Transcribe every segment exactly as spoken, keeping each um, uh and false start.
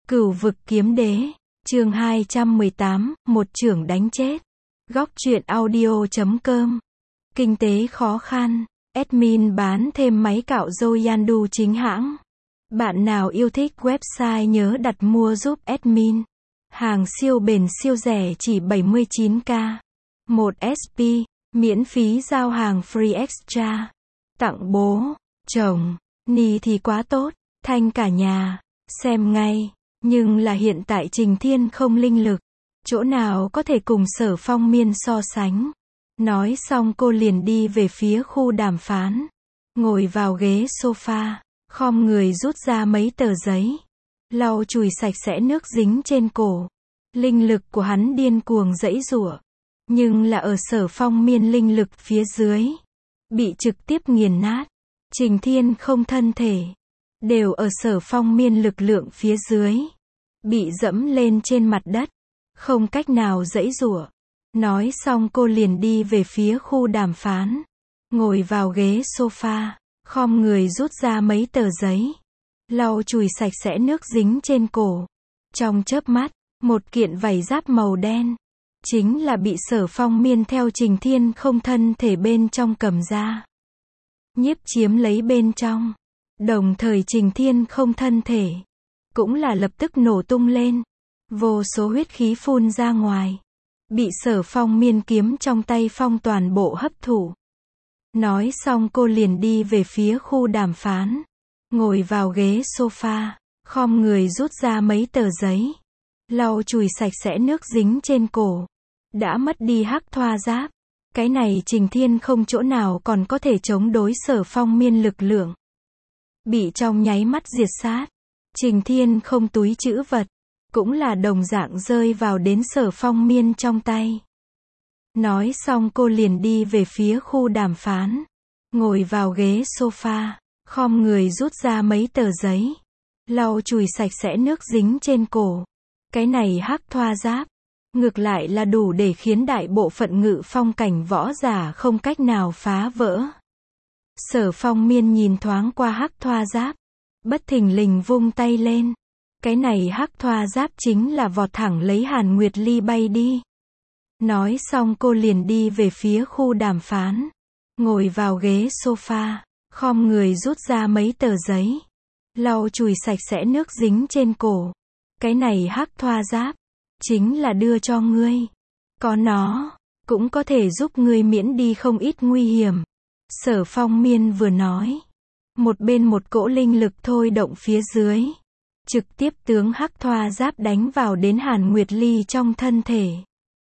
Cửu vực kiếm đế, chương hai trăm mười tám, một chưởng đánh chết. Góc truyện audio chấm com. Kinh tế khó khăn, admin bán thêm máy cạo râu Yandu chính hãng. Bạn nào yêu thích website nhớ đặt mua giúp admin. Hàng siêu bền siêu rẻ chỉ bảy mươi chín k. một ét pê, miễn phí giao hàng free extra. Tặng bố, chồng, ni thì quá tốt, thanh cả nhà, xem ngay. Nhưng là hiện tại Trình Thiên không linh lực, chỗ nào có thể cùng Sở Phong Miên so sánh. Nói xong cô liền đi về phía khu đàm phán, ngồi vào ghế sofa, khom người rút ra mấy tờ giấy, lau chùi sạch sẽ nước dính trên cổ. Linh lực của hắn điên cuồng giãy giụa, nhưng là ở Sở Phong Miên linh lực phía dưới, bị trực tiếp nghiền nát. Trình Thiên không thân thể, đều ở Sở Phong Miên lực lượng phía dưới, bị dẫm lên trên mặt đất, không cách nào giãy giụa. Nói xong cô liền đi về phía khu đàm phán, ngồi vào ghế sofa, khom người rút ra mấy tờ giấy, lau chùi sạch sẽ nước dính trên cổ. Trong chớp mắt, một kiện vải giáp màu đen, chính là bị Sở Phong Miên theo Trình Thiên không thân thể bên trong cầm ra, nhiếp chiếm lấy bên trong. Đồng thời Trình Thiên không thân thể cũng là lập tức nổ tung lên, vô số huyết khí phun ra ngoài, bị Sở Phong Miên kiếm trong tay phong toàn bộ hấp thụ. Nói xong cô liền đi về phía khu đàm phán, ngồi vào ghế sofa, khom người rút ra mấy tờ giấy, lau chùi sạch sẽ nước dính trên cổ. Đã mất đi hắc thoa giáp, cái này Trình Thiên không chỗ nào còn có thể chống đối Sở Phong Miên lực lượng, bị trong nháy mắt diệt sát. Trình Thiên không túi trữ vật, cũng là đồng dạng rơi vào đến Sở Phong Miên trong tay. Nói xong cô liền đi về phía khu đàm phán, ngồi vào ghế sofa, khom người rút ra mấy tờ giấy, lau chùi sạch sẽ nước dính trên cổ. Cái này hắc thoa giáp, ngược lại là đủ để khiến đại bộ phận ngự phong cảnh võ giả không cách nào phá vỡ. Sở Phong Miên nhìn thoáng qua hắc thoa giáp, bất thình lình vung tay lên. Cái này hắc thoa giáp chính là vọt thẳng lấy Hàn Nguyệt Ly bay đi. Nói xong cô liền đi về phía khu đàm phán, ngồi vào ghế sofa, khom người rút ra mấy tờ giấy, lau chùi sạch sẽ nước dính trên cổ. Cái này hắc thoa giáp, chính là đưa cho ngươi. Có nó, cũng có thể giúp ngươi miễn đi không ít nguy hiểm. Sở Phong Miên vừa nói, một bên một cỗ linh lực thôi động phía dưới, trực tiếp tướng hắc thoa giáp đánh vào đến Hàn Nguyệt Ly trong thân thể.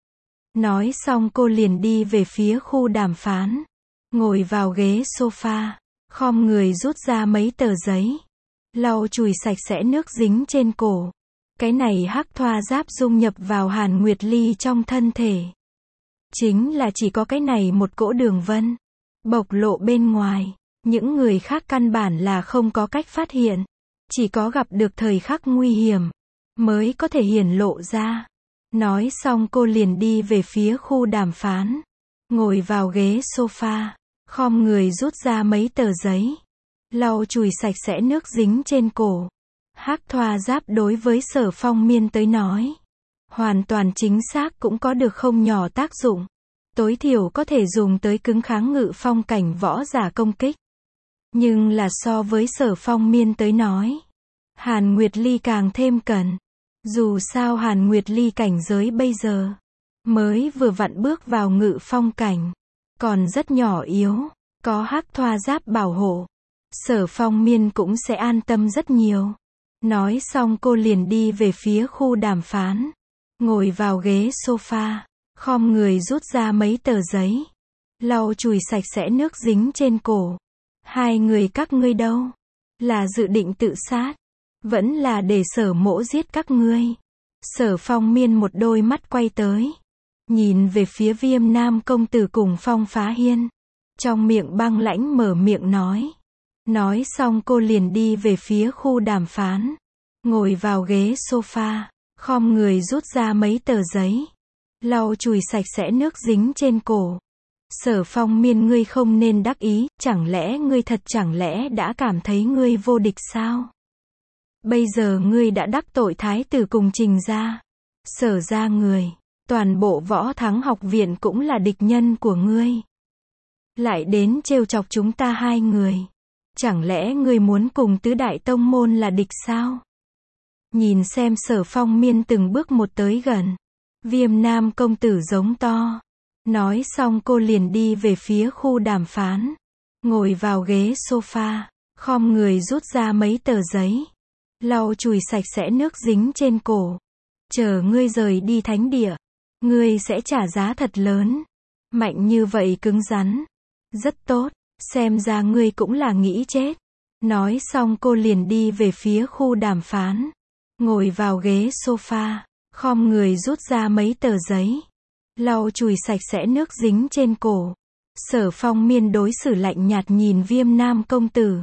Nói xong cô liền đi về phía khu đàm phán, ngồi vào ghế sofa, khom người rút ra mấy tờ giấy, lau chùi sạch sẽ nước dính trên cổ. Cái này hắc thoa giáp dung nhập vào Hàn Nguyệt Ly trong thân thể, chính là chỉ có cái này một cỗ đường vân bộc lộ bên ngoài, những người khác căn bản là không có cách phát hiện, chỉ có gặp được thời khắc nguy hiểm mới có thể hiển lộ ra. Nói xong cô liền đi về phía khu đàm phán, ngồi vào ghế sofa, khom người rút ra mấy tờ giấy, lau chùi sạch sẽ nước dính trên cổ. Hắc thoa giáp đối với Sở Phong Miên tới nói, hoàn toàn chính xác cũng có được không nhỏ tác dụng, tối thiểu có thể dùng tới cứng kháng ngự phong cảnh võ giả công kích. Nhưng là so với Sở Phong Miên tới nói, Hàn Nguyệt Ly càng thêm cần. Dù sao Hàn Nguyệt Ly cảnh giới bây giờ, mới vừa vặn bước vào ngự phong cảnh, còn rất nhỏ yếu, có hắc thoa giáp bảo hộ, Sở Phong Miên cũng sẽ an tâm rất nhiều. Nói xong cô liền đi về phía khu đàm phán, ngồi vào ghế sofa, khom người rút ra mấy tờ giấy, lau chùi sạch sẽ nước dính trên cổ. Hai người các ngươi đâu? Là dự định tự sát, vẫn là để Sở mỗ giết các ngươi? Sở Phong Miên một đôi mắt quay tới, nhìn về phía Viêm Nam công tử cùng Phong Phá Hiên, trong miệng băng lãnh mở miệng nói. Nói xong cô liền đi về phía khu đàm phán, ngồi vào ghế sofa, khom người rút ra mấy tờ giấy, lau chùi sạch sẽ nước dính trên cổ. Sở Phong Miên, ngươi không nên đắc ý, chẳng lẽ ngươi thật chẳng lẽ đã cảm thấy ngươi vô địch sao? Bây giờ ngươi đã đắc tội thái tử cùng Trình gia. Sở gia người, toàn bộ Võ Thắng học viện cũng là địch nhân của ngươi. Lại đến trêu chọc chúng ta hai người. Chẳng lẽ ngươi muốn cùng tứ đại tông môn là địch sao? Nhìn xem Sở Phong Miên từng bước một tới gần. Viêm Nam công tử giống to. Nói xong cô liền đi về phía khu đàm phán. Ngồi vào ghế sofa, khom người rút ra mấy tờ giấy. Lau chùi sạch sẽ nước dính trên cổ. Chờ ngươi rời đi thánh địa, ngươi sẽ trả giá thật lớn. Mạnh như vậy cứng rắn. Rất tốt, xem ra ngươi cũng là nghĩ chết. Nói xong cô liền đi về phía khu đàm phán. Ngồi vào ghế sofa, khom người rút ra mấy tờ giấy. Lau chùi sạch sẽ nước dính trên cổ. Sở Phong Miên đối xử lạnh nhạt nhìn Viêm Nam công tử.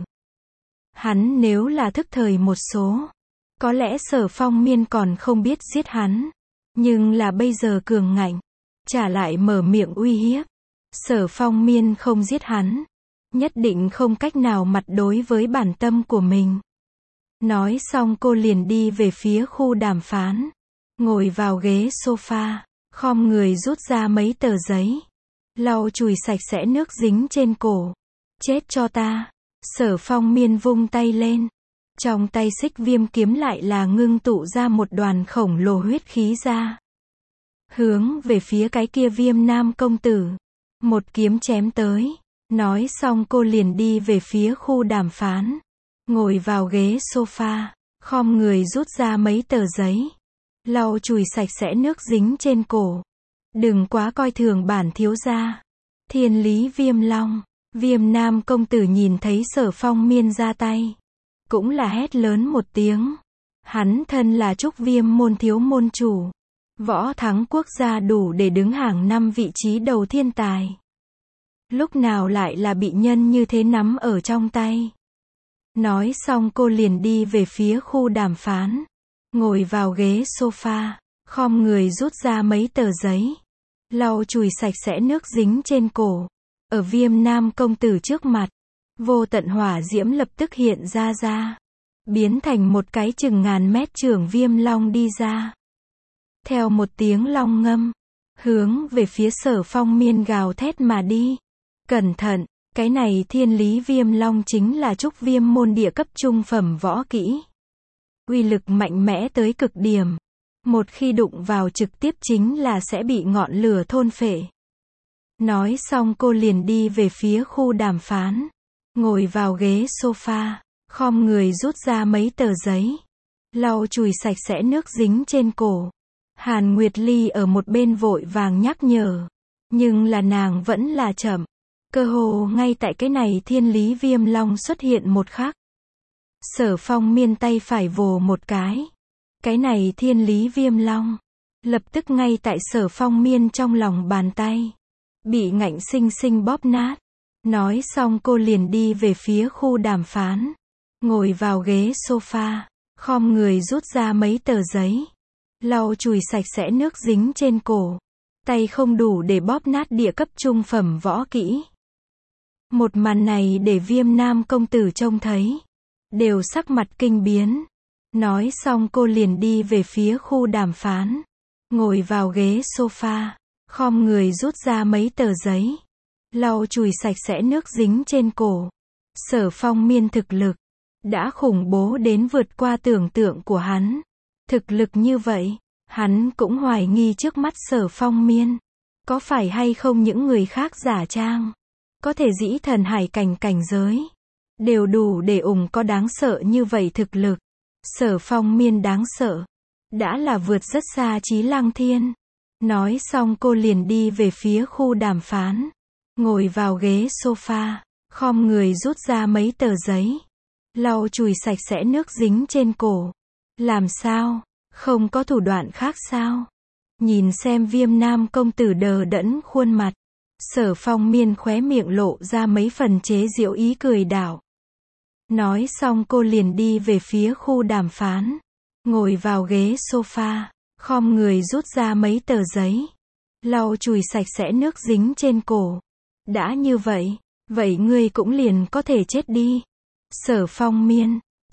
Hắn nếu là thức thời một số, có lẽ Sở Phong Miên còn không biết giết hắn. Nhưng là bây giờ cường ngạnh, trả lại mở miệng uy hiếp. Sở Phong Miên không giết hắn, nhất định không cách nào mặt đối với bản tâm của mình. Nói xong cô liền đi về phía khu đàm phán. Ngồi vào ghế sofa, khom người rút ra mấy tờ giấy. Lau chùi sạch sẽ nước dính trên cổ. Chết cho ta. Sở Phong Miên vung tay lên. Trong tay xích viêm kiếm lại là ngưng tụ ra một đoàn khổng lồ huyết khí ra. Hướng về phía cái kia Viêm Nam công tử. Một kiếm chém tới. Nói xong cô liền đi về phía khu đàm phán. Ngồi vào ghế sofa, khom người rút ra mấy tờ giấy. Lau chùi sạch sẽ nước dính trên cổ. Đừng quá coi thường bản thiếu gia. Thiên lý Viêm Long. Viêm Nam công tử nhìn thấy Sở Phong Miên ra tay, cũng là hét lớn một tiếng. Hắn thân là Trúc Viêm môn thiếu môn chủ. Võ Thắng quốc gia đủ để đứng hàng năm vị trí đầu thiên tài. Lúc nào lại là bị nhân như thế nắm ở trong tay. Nói xong cô liền đi về phía khu đàm phán. Ngồi vào ghế sofa, khom người rút ra mấy tờ giấy. Lau chùi sạch sẽ nước dính trên cổ. Ở Viêm Nam công tử trước mặt, vô tận hỏa diễm lập tức hiện ra ra. Biến thành một cái chừng ngàn mét trưởng viêm long đi ra. Theo một tiếng long ngâm, hướng về phía Sở Phong Miên gào thét mà đi. Cẩn thận, cái này thiên lý viêm long chính là Trúc Viêm môn địa cấp trung phẩm võ kỹ. Uy lực mạnh mẽ tới cực điểm. Một khi đụng vào trực tiếp chính là sẽ bị ngọn lửa thôn phệ. Nói xong cô liền đi về phía khu đàm phán. Ngồi vào ghế sofa, khom người rút ra mấy tờ giấy. Lau chùi sạch sẽ nước dính trên cổ. Hàn Nguyệt Ly ở một bên vội vàng nhắc nhở. Nhưng là nàng vẫn là chậm. Cơ hồ ngay tại cái này thiên lý viêm long xuất hiện một khắc. Sở Phong Miên tay phải vồ một cái. Cái này thiên lý viêm long. Lập tức ngay tại Sở Phong Miên trong lòng bàn tay. Bị ngạnh sinh sinh bóp nát. Nói xong cô liền đi về phía khu đàm phán. Ngồi vào ghế sofa, khom người rút ra mấy tờ giấy. Lau chùi sạch sẽ nước dính trên cổ. Tay không đủ để bóp nát địa cấp trung phẩm võ kỹ. Một màn này để Viêm Nam công tử trông thấy, đều sắc mặt kinh biến. Nói xong cô liền đi về phía khu đàm phán. Ngồi vào ghế sofa, khom người rút ra mấy tờ giấy. Lau chùi sạch sẽ nước dính trên cổ. Sở Phong Miên thực lực đã khủng bố đến vượt qua tưởng tượng của hắn. Thực lực như vậy, hắn cũng hoài nghi trước mắt Sở Phong Miên. Có phải hay không những người khác giả trang, có thể dĩ thần hải cảnh cảnh giới, đều đủ để ủng có đáng sợ như vậy thực lực. Sở Phong Miên đáng sợ, đã là vượt rất xa Chí Lăng Thiên. Nói xong cô liền đi về phía khu đàm phán. Ngồi vào ghế sofa, khom người rút ra mấy tờ giấy. Lau chùi sạch sẽ nước dính trên cổ. Làm sao? Không có thủ đoạn khác sao? Nhìn xem Viêm Nam công tử đờ đẫn khuôn mặt. Sở Phong Miên khóe miệng lộ ra mấy phần chế giễu ý cười đảo. Nói xong cô liền đi về phía khu đàm phán. Ngồi vào ghế sofa, khom người rút ra mấy tờ giấy. Lau chùi sạch sẽ nước dính trên cổ. Đã như vậy, vậy ngươi cũng liền có thể chết đi. Sở Phong Miên,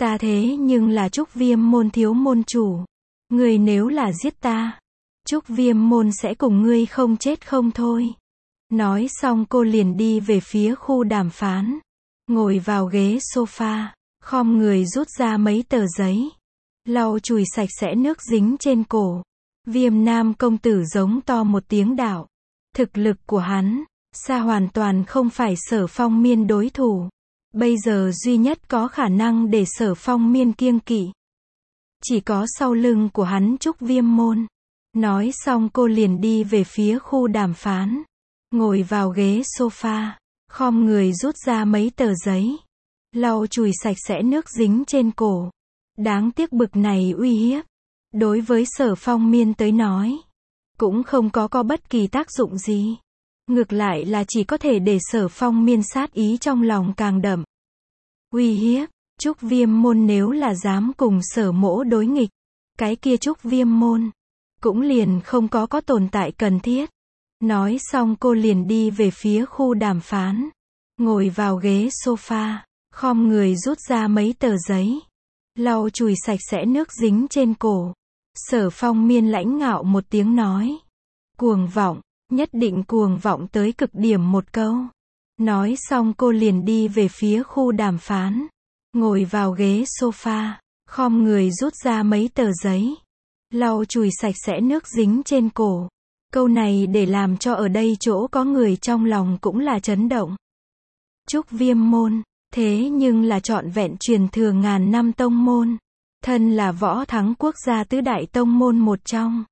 Ta thế nhưng là Trúc Viêm môn thiếu môn chủ. Ngươi nếu là giết ta, Trúc Viêm môn sẽ cùng ngươi không chết không thôi. Nói xong cô liền đi về phía khu đàm phán. Ngồi vào ghế sofa, khom người rút ra mấy tờ giấy. Lau chùi sạch sẽ nước dính trên cổ. Viêm Nam công tử giống to một tiếng đạo. Thực lực của hắn, xa hoàn toàn không phải Sở Phong Miên đối thủ. Bây giờ duy nhất có khả năng để Sở Phong Miên kiêng kỵ chỉ có sau lưng của hắn Trúc Viêm môn. Nói xong cô liền đi về phía khu đàm phán. Ngồi vào ghế sofa, khom người rút ra mấy tờ giấy. Lau chùi sạch sẽ nước dính trên cổ. Đáng tiếc bực này uy hiếp, đối với Sở Phong Miên tới nói, cũng không có có bất kỳ tác dụng gì. Ngược lại là chỉ có thể để Sở Phong Miên sát ý trong lòng càng đậm. Uy hiếp, Trúc Viêm môn nếu là dám cùng Sở mỗ đối nghịch, cái kia Trúc Viêm môn cũng liền không có có tồn tại cần thiết. Nói xong cô liền đi về phía khu đàm phán. Ngồi vào ghế sofa, khom người rút ra mấy tờ giấy. Lau chùi sạch sẽ nước dính trên cổ. Sở Phong Miên lãnh ngạo một tiếng nói. Cuồng vọng, nhất định cuồng vọng tới cực điểm một câu. Nói xong cô liền đi về phía khu đàm phán. Ngồi vào ghế sofa, khom người rút ra mấy tờ giấy. Lau chùi sạch sẽ nước dính trên cổ. Câu này để làm cho ở đây chỗ có người trong lòng cũng là chấn động. Trúc Viêm môn, thế nhưng là trọn vẹn truyền thừa ngàn năm tông môn. Thân là võ thắng quốc gia tứ đại tông môn một trong.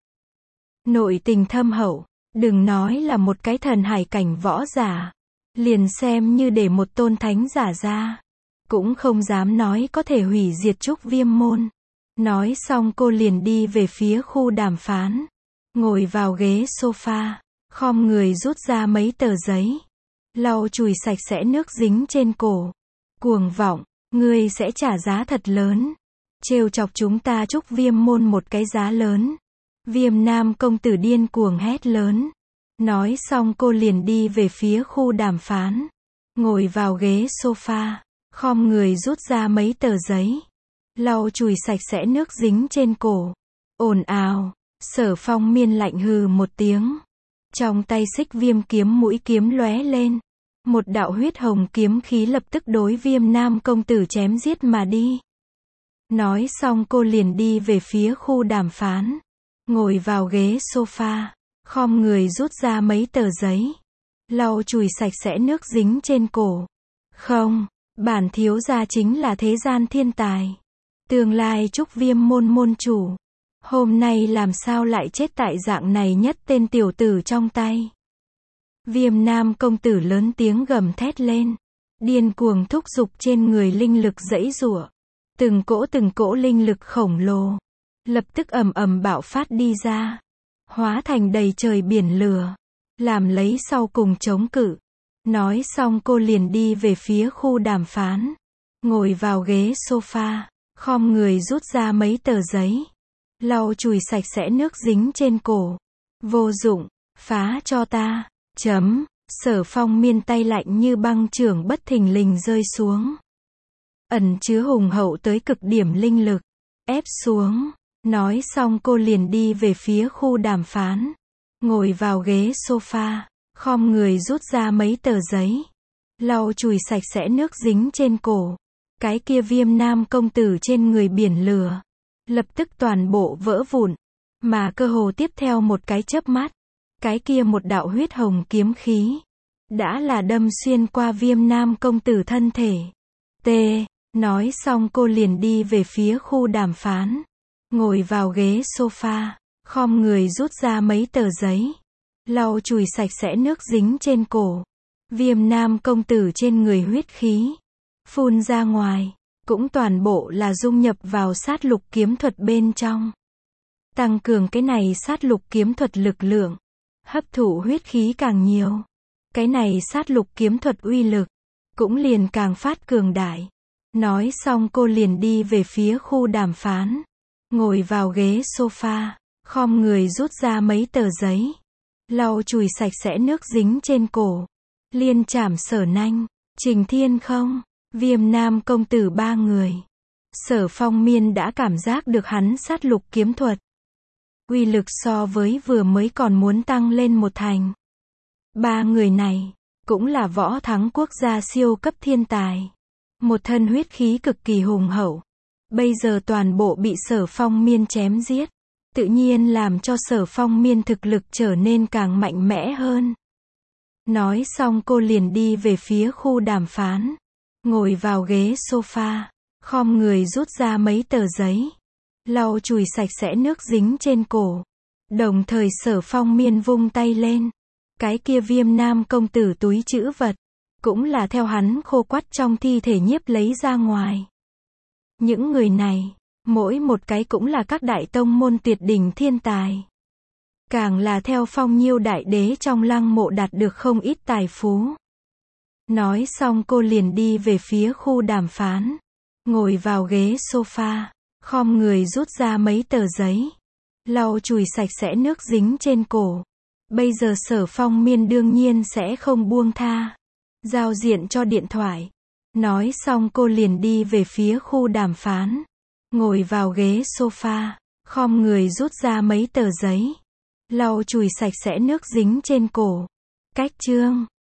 Nội tình thâm hậu, đừng nói là một cái thần hải cảnh võ giả. Liền xem như để một tôn thánh giả ra, cũng không dám nói có thể hủy diệt Trúc Viêm môn. Nói xong cô liền đi về phía khu đàm phán. Ngồi vào ghế sofa, khom người rút ra mấy tờ giấy. Lau chùi sạch sẽ nước dính trên cổ. Cuồng vọng, ngươi sẽ trả giá thật lớn. Trêu chọc chúng ta Trúc Viêm môn một cái giá lớn. Viêm Nam công tử điên cuồng hét lớn. Nói xong cô liền đi về phía khu đàm phán. Ngồi vào ghế sofa, khom người rút ra mấy tờ giấy. Lau chùi sạch sẽ nước dính trên cổ. Ồn ào, Sở Phong Miên lạnh hừ một tiếng. Trong tay xích viêm kiếm mũi kiếm lóe lên. Một đạo huyết hồng kiếm khí lập tức đối Viêm Nam công tử chém giết mà đi. Nói xong cô liền đi về phía khu đàm phán. Ngồi vào ghế sofa, khom người rút ra mấy tờ giấy. Lau chùi sạch sẽ nước dính trên cổ. Không, bản thiếu gia chính là thế gian thiên tài. Tương lai Trúc Viêm môn môn chủ. Hôm nay làm sao lại chết tại dạng này nhất tên tiểu tử trong tay. Viêm Nam công tử lớn tiếng gầm thét lên. Điên cuồng thúc giục trên người linh lực giãy giụa. Từng cỗ từng cỗ linh lực khổng lồ. Lập tức ầm ầm bạo phát đi ra. Hóa thành đầy trời biển lửa. Làm lấy sau cùng chống cự. Nói xong cô liền đi về phía khu đàm phán. Ngồi vào ghế sofa, khom người rút ra mấy tờ giấy. Lau chùi sạch sẽ nước dính trên cổ. Vô dụng, phá cho ta. Chấm, Sở Phong Miên tay lạnh như băng chưởng bất thình lình rơi xuống. Ẩn chứa hùng hậu tới cực điểm linh lực. Ép xuống. Nói xong cô liền đi về phía khu đàm phán. Ngồi vào ghế sofa, khom người rút ra mấy tờ giấy. Lau chùi sạch sẽ nước dính trên cổ. Cái kia Viêm Nam công tử trên người biển lửa. Lập tức toàn bộ vỡ vụn. Mà cơ hồ tiếp theo một cái chớp mắt. Cái kia một đạo huyết hồng kiếm khí. Đã là đâm xuyên qua Viêm Nam công tử thân thể. T. Nói xong cô liền đi về phía khu đàm phán. Ngồi vào ghế sofa, khom người rút ra mấy tờ giấy. Lau chùi sạch sẽ nước dính trên cổ. Viêm Nam công tử trên người huyết khí. Phun ra ngoài. Cũng toàn bộ là dung nhập vào sát lục kiếm thuật bên trong. Tăng cường cái này sát lục kiếm thuật lực lượng. Hấp thụ huyết khí càng nhiều. Cái này sát lục kiếm thuật uy lực. Cũng liền càng phát cường đại. Nói xong cô liền đi về phía khu đàm phán. Ngồi vào ghế sofa, khom người rút ra mấy tờ giấy. Lau chùi sạch sẽ nước dính trên cổ. Liên chảm Sở Nanh, Trình Thiên Không, Viêm Nam công tử ba người. Sở Phong Miên đã cảm giác được hắn sát lục kiếm thuật. Uy lực so với vừa mới còn muốn tăng lên một thành. Ba người này, cũng là võ thắng quốc gia siêu cấp thiên tài. Một thân huyết khí cực kỳ hùng hậu. Bây giờ toàn bộ bị Sở Phong Miên chém giết. Tự nhiên làm cho Sở Phong Miên thực lực trở nên càng mạnh mẽ hơn. Nói xong cô liền đi về phía khu đàm phán. Ngồi vào ghế sofa. Khom người rút ra mấy tờ giấy. Lau chùi sạch sẽ nước dính trên cổ. Đồng thời Sở Phong Miên vung tay lên. Cái kia Viêm Nam công tử túi trữ vật. Cũng là theo hắn khô quắt trong thi thể nhiếp lấy ra ngoài. Những người này, mỗi một cái cũng là các đại tông môn tuyệt đỉnh thiên tài. Càng là theo Phong Nhiêu đại đế trong lăng mộ đạt được không ít tài phú. Nói xong cô liền đi về phía khu đàm phán. Ngồi vào ghế sofa. Khom người rút ra mấy tờ giấy. Lau chùi sạch sẽ nước dính trên cổ. Bây giờ Sở Phong Miên đương nhiên sẽ không buông tha. Giao diện cho điện thoại. Nói xong cô liền đi về phía khu đàm phán. Ngồi vào ghế sofa. Khom người rút ra mấy tờ giấy. Lau chùi sạch sẽ nước dính trên cổ. Cách chương